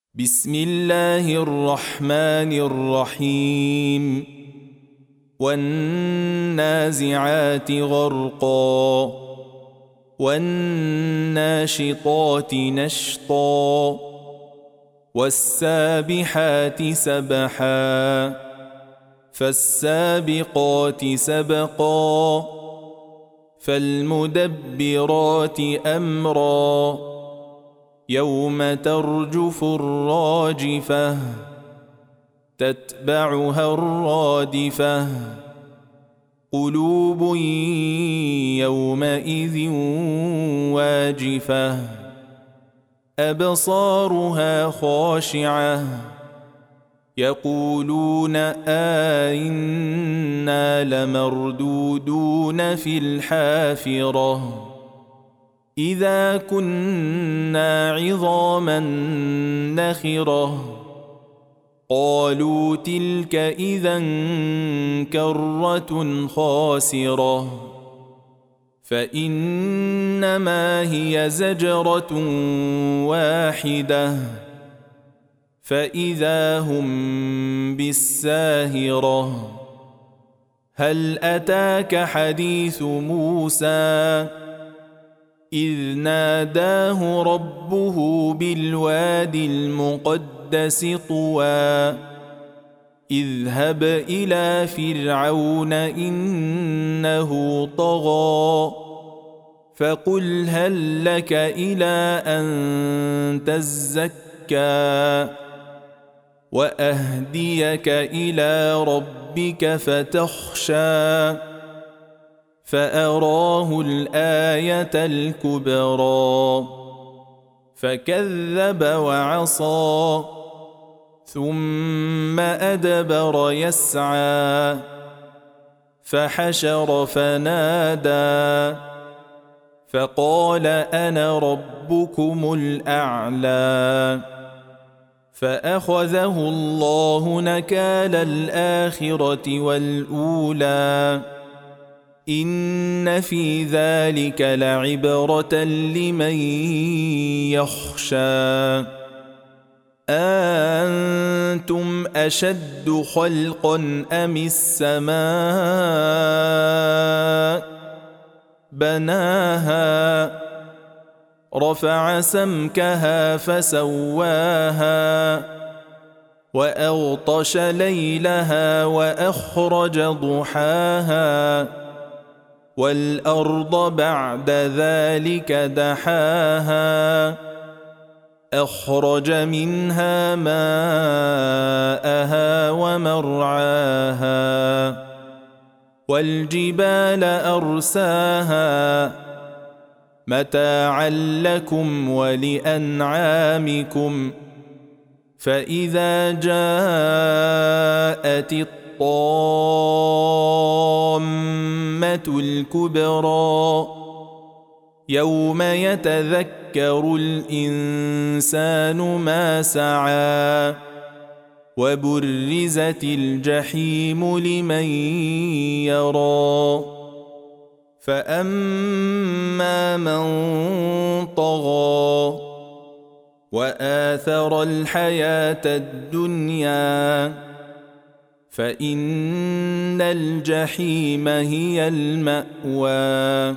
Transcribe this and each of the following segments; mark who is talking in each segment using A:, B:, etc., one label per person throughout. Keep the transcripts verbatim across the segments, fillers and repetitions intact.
A: بسم الله الرحمن الرحيم والنازعات غرقا والناشطات نشطا والسابحات سبحا فالسابقات سبقا فالمدبرات أمرا يوم ترجف الراجفة تتبعها الرادفة قلوب يومئذ واجفة أبصارها خاشعة يقولون أئنا لمردودون في الحافرة إذا كنا عظاما نخرة قالوا تلك إذا كرة خاسرة فإنما هي زجرة واحدة فإذا هم بالساهرة هل أتاك حديث موسى إذ ناداه ربه بالواد المقدس طوى اذهب إلى فرعون إنه طغى فقل هل لك إلى أن تزكى وأهديك إلى ربك فتخشى فأراه الآية الكبرى فكذب وعصى ثم أدبر يسعى فحشر فنادى فقال أنا ربكم الأعلى فأخذه الله نكال الآخرة والأولى إن في ذلك لعبرة لمن يخشى أأنتم أشد خلقا أم السماء بناها رفع سمكها فسواها وأغطش ليلها وأخرج ضحاها والأرض بعد ذلك دحاها أخرج منها ماءها ومرعاها والجبال أرساها متاعا لكم ولأنعامكم فإذا جاءت الطامة الكبرى يوم يتذكر الإنسان ما سعى وبرزت الجحيم لمن يرى فأما من طغى وآثر الحياة الدنيا فإن الجحيم هي المأوى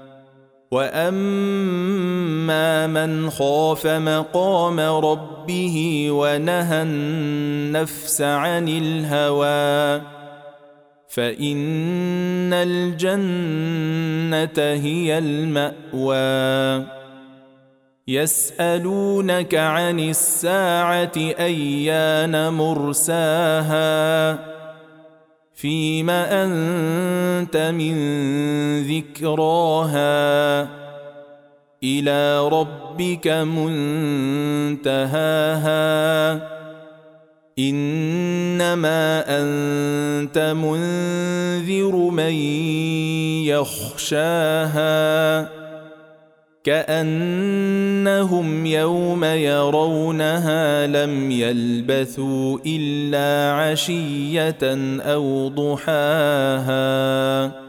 A: وأما من خاف مقام ربه ونهى النفس عن الهوى فإن الجنة هي المأوى يسألونك عن الساعة أيان مرساها فيم أنت من ذكراها إلى ربك منتهاها إنما أنت منذر من يخشاها كأنهم يوم يرونها لم يلبثوا إلا عشية أو ضحاها.